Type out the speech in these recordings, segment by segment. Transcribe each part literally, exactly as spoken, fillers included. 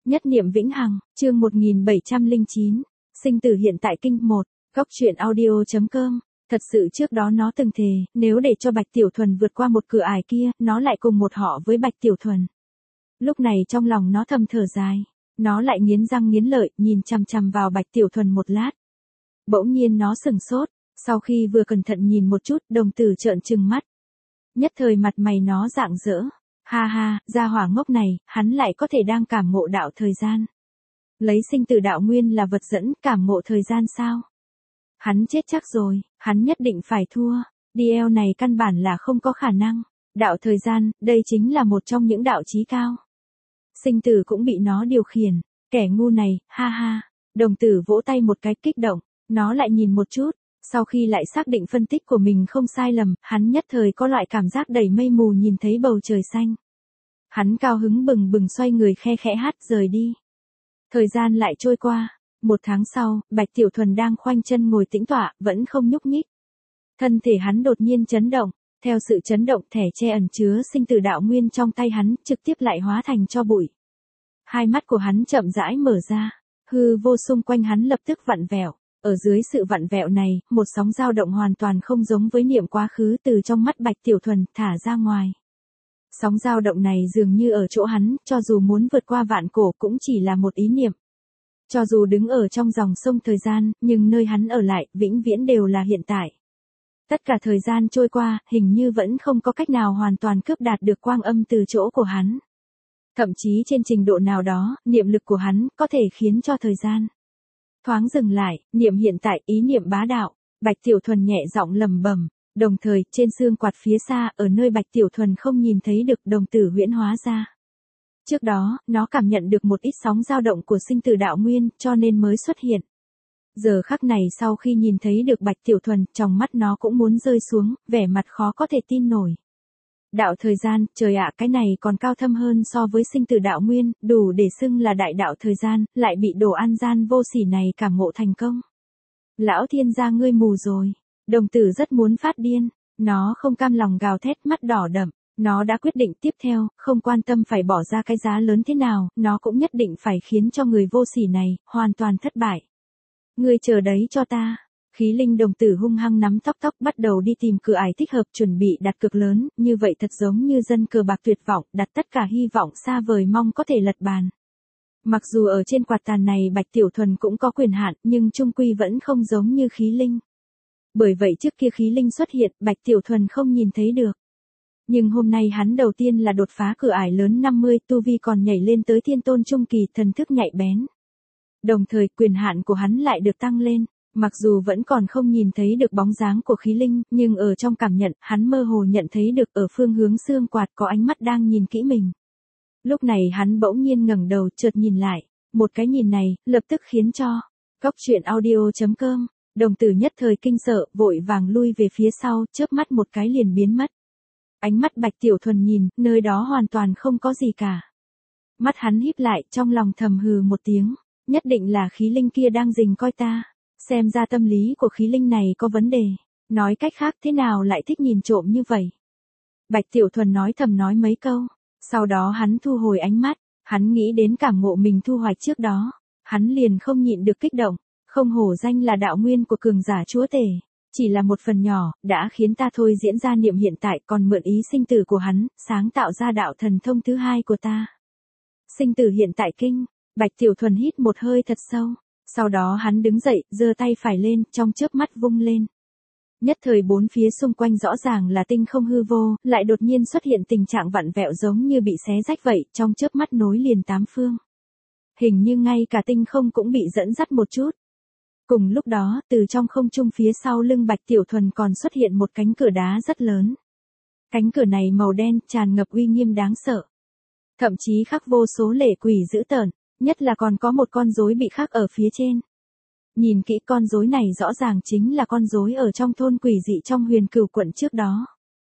Nhất niệm vĩnh hằng, chương một nghìn bảy trăm lẻ chín, sinh tử hiện tại kinh một, góc truyện audio chấm com. Thật sự trước đó nó từng thề, nếu để cho Bạch Tiểu Thuần vượt qua một cửa ải kia, nó lại cùng một họ với Bạch Tiểu Thuần. Lúc này trong lòng nó thầm thở dài, nó lại nghiến răng nghiến lợi, nhìn chằm chằm vào Bạch Tiểu Thuần một lát. Bỗng nhiên nó sừng sốt, sau khi vừa cẩn thận nhìn một chút, đồng tử trợn trừng mắt. Nhất thời mặt mày nó rạng rỡ. Ha ha, gia hỏa ngốc này, hắn lại có thể đang cảm ngộ đạo thời gian. Lấy sinh tử đạo nguyên là vật dẫn, cảm ngộ thời gian sao? Hắn chết chắc rồi, hắn nhất định phải thua, đi eo này căn bản là không có khả năng. Đạo thời gian, đây chính là một trong những đạo chí cao. Sinh tử cũng bị nó điều khiển, kẻ ngu này, ha ha. Đồng tử vỗ tay một cái kích động, nó lại nhìn một chút, sau khi lại xác định phân tích của mình không sai lầm, hắn nhất thời có loại cảm giác đầy mây mù nhìn thấy bầu trời xanh. Hắn cao hứng bừng bừng xoay người khe khẽ hát rời đi. Thời gian lại trôi qua, một tháng sau, Bạch Tiểu Thuần đang khoanh chân ngồi tĩnh tọa, vẫn không nhúc nhích. Thân thể hắn đột nhiên chấn động, theo sự chấn động thẻ che ẩn chứa sinh tử đạo nguyên trong tay hắn, trực tiếp lại hóa thành tro bụi. Hai mắt của hắn chậm rãi mở ra, hư vô xung quanh hắn lập tức vặn vẹo. Ở dưới sự vặn vẹo này, một sóng dao động hoàn toàn không giống với niệm quá khứ từ trong mắt Bạch Tiểu Thuần thả ra ngoài. Sóng dao động này dường như ở chỗ hắn, cho dù muốn vượt qua vạn cổ cũng chỉ là một ý niệm. Cho dù đứng ở trong dòng sông thời gian, nhưng nơi hắn ở lại, vĩnh viễn đều là hiện tại. Tất cả thời gian trôi qua, hình như vẫn không có cách nào hoàn toàn cướp đạt được quang âm từ chỗ của hắn. Thậm chí trên trình độ nào đó, niệm lực của hắn có thể khiến cho thời gian thoáng dừng lại, niệm hiện tại, ý niệm bá đạo. Bạch Tiểu Thuần nhẹ giọng lẩm bẩm, đồng thời trên xương quạt phía xa, ở nơi Bạch Tiểu Thuần không nhìn thấy được, đồng tử huyễn hóa ra. Trước đó, nó cảm nhận được một ít sóng dao động của sinh tử đạo nguyên, cho nên mới xuất hiện. Giờ khắc này sau khi nhìn thấy được Bạch Tiểu Thuần, trong mắt nó cũng muốn rơi xuống, vẻ mặt khó có thể tin nổi. Đạo thời gian, trời ạ, cái này còn cao thâm hơn so với sinh tử đạo nguyên, đủ để xưng là đại đạo thời gian, lại bị đồ ăn gian vô sỉ này cảm ngộ thành công. Lão thiên gia ngươi mù rồi. Đồng tử rất muốn phát điên, nó không cam lòng gào thét, mắt đỏ đậm. Nó đã quyết định tiếp theo, không quan tâm phải bỏ ra cái giá lớn thế nào, nó cũng nhất định phải khiến cho người vô sỉ này hoàn toàn thất bại. Ngươi chờ đấy cho ta. Khí linh đồng tử hung hăng nắm tóc tóc bắt đầu đi tìm cửa ải thích hợp, chuẩn bị đặt cược lớn, như vậy thật giống như dân cờ bạc tuyệt vọng, đặt tất cả hy vọng xa vời mong có thể lật bàn. Mặc dù ở trên quạt tàn này Bạch Tiểu Thuần cũng có quyền hạn, nhưng chung quy vẫn không giống như khí linh. Bởi vậy trước kia khí linh xuất hiện, Bạch Tiểu Thuần không nhìn thấy được. Nhưng hôm nay hắn đầu tiên là đột phá cửa ải lớn năm mươi, tu vi còn nhảy lên tới thiên tôn trung kỳ, thần thức nhạy bén. Đồng thời quyền hạn của hắn lại được tăng lên. Mặc dù vẫn còn không nhìn thấy được bóng dáng của khí linh, nhưng ở trong cảm nhận, hắn mơ hồ nhận thấy được ở phương hướng xương quạt có ánh mắt đang nhìn kỹ mình. Lúc này hắn bỗng nhiên ngẩng đầu chợt nhìn lại, một cái nhìn này, lập tức khiến cho góc truyện audio chấm com, đồng tử nhất thời kinh sợ, vội vàng lui về phía sau, chớp mắt một cái liền biến mất. Ánh mắt Bạch Tiểu Thuần nhìn, nơi đó hoàn toàn không có gì cả. Mắt hắn híp lại, trong lòng thầm hừ một tiếng, nhất định là khí linh kia đang rình coi ta. Xem ra tâm lý của khí linh này có vấn đề. Nói cách khác thế nào lại thích nhìn trộm như vậy. Bạch Tiểu Thuần nói thầm nói mấy câu. Sau đó hắn thu hồi ánh mắt. Hắn nghĩ đến cảm ngộ mình thu hoạch trước đó. Hắn liền không nhịn được kích động. Không hổ danh là đạo nguyên của cường giả chúa tể. Chỉ là một phần nhỏ, đã khiến ta thôi diễn ra niệm hiện tại, còn mượn ý sinh tử của hắn, sáng tạo ra đạo thần thông thứ hai của ta. Sinh tử hiện tại kinh. Bạch Tiểu Thuần hít một hơi thật sâu. Sau đó hắn đứng dậy, giơ tay phải lên, trong chớp mắt vung lên. Nhất thời bốn phía xung quanh rõ ràng là tinh không hư vô, lại đột nhiên xuất hiện tình trạng vặn vẹo giống như bị xé rách vậy, trong chớp mắt nối liền tám phương. Hình như ngay cả tinh không cũng bị dẫn dắt một chút. Cùng lúc đó, từ trong không trung phía sau lưng Bạch Tiểu Thuần còn xuất hiện một cánh cửa đá rất lớn. Cánh cửa này màu đen, tràn ngập uy nghiêm đáng sợ. Thậm chí khắc vô số lệ quỷ dữ tợn. Nhất là còn có một con rối bị khắc ở phía trên. Nhìn kỹ con rối này rõ ràng chính là con rối ở trong thôn quỷ dị trong Huyền Cửu quận trước đó.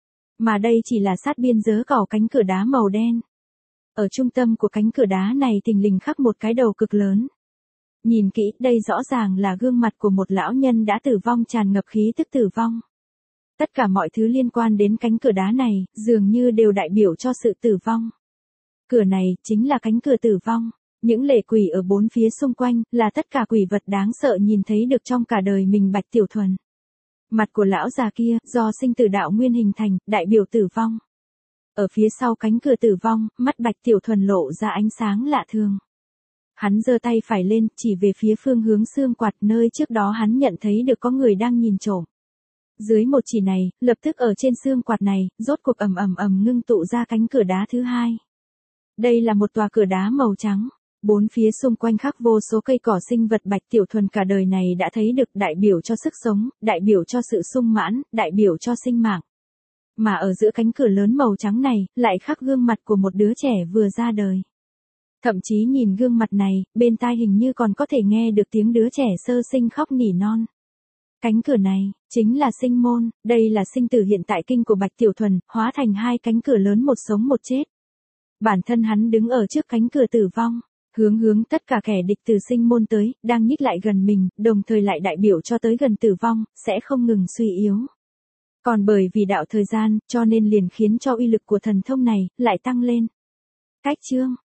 Mà đây chỉ là sát biên giới cỏ cánh cửa đá màu đen. Ở trung tâm của cánh cửa đá này thình lình khắc một cái đầu cực lớn. Nhìn kỹ, đây rõ ràng là gương mặt của một lão nhân đã tử vong tràn ngập khí tức tử vong. Tất cả mọi thứ liên quan đến cánh cửa đá này, dường như đều đại biểu cho sự tử vong. Cửa này, chính là cánh cửa tử vong. Những lệ quỷ ở bốn phía xung quanh, là tất cả quỷ vật đáng sợ nhìn thấy được trong cả đời mình Bạch Tiểu Thuần. Mặt của lão già kia, do sinh tử đạo nguyên hình thành, đại biểu tử vong. Ở phía sau cánh cửa tử vong, mắt Bạch Tiểu Thuần lộ ra ánh sáng lạ thường. Hắn giơ tay phải lên, chỉ về phía phương hướng xương quạt nơi trước đó hắn nhận thấy được có người đang nhìn trộm. Dưới một chỉ này, lập tức ở trên xương quạt này, rốt cuộc ầm ầm ầm ngưng tụ ra cánh cửa đá thứ hai. Đây là một tòa cửa đá màu trắng. Bốn phía xung quanh khắc vô số cây cỏ sinh vật Bạch Tiểu Thuần cả đời này đã thấy được, đại biểu cho sức sống, đại biểu cho sự sung mãn, đại biểu cho sinh mạng. Mà ở giữa cánh cửa lớn màu trắng này, lại khắc gương mặt của một đứa trẻ vừa ra đời. Thậm chí nhìn gương mặt này, bên tai hình như còn có thể nghe được tiếng đứa trẻ sơ sinh khóc nỉ non. Cánh cửa này, chính là sinh môn, đây là sinh tử hiện tại kinh của Bạch Tiểu Thuần, hóa thành hai cánh cửa lớn một sống một chết. Bản thân hắn đứng ở trước cánh cửa tử vong, hướng hướng tất cả kẻ địch từ sinh môn tới, đang nhích lại gần mình, đồng thời lại đại biểu cho tới gần tử vong, sẽ không ngừng suy yếu. Còn bởi vì đạo thời gian, cho nên liền khiến cho uy lực của thần thông này, lại tăng lên. Cách chương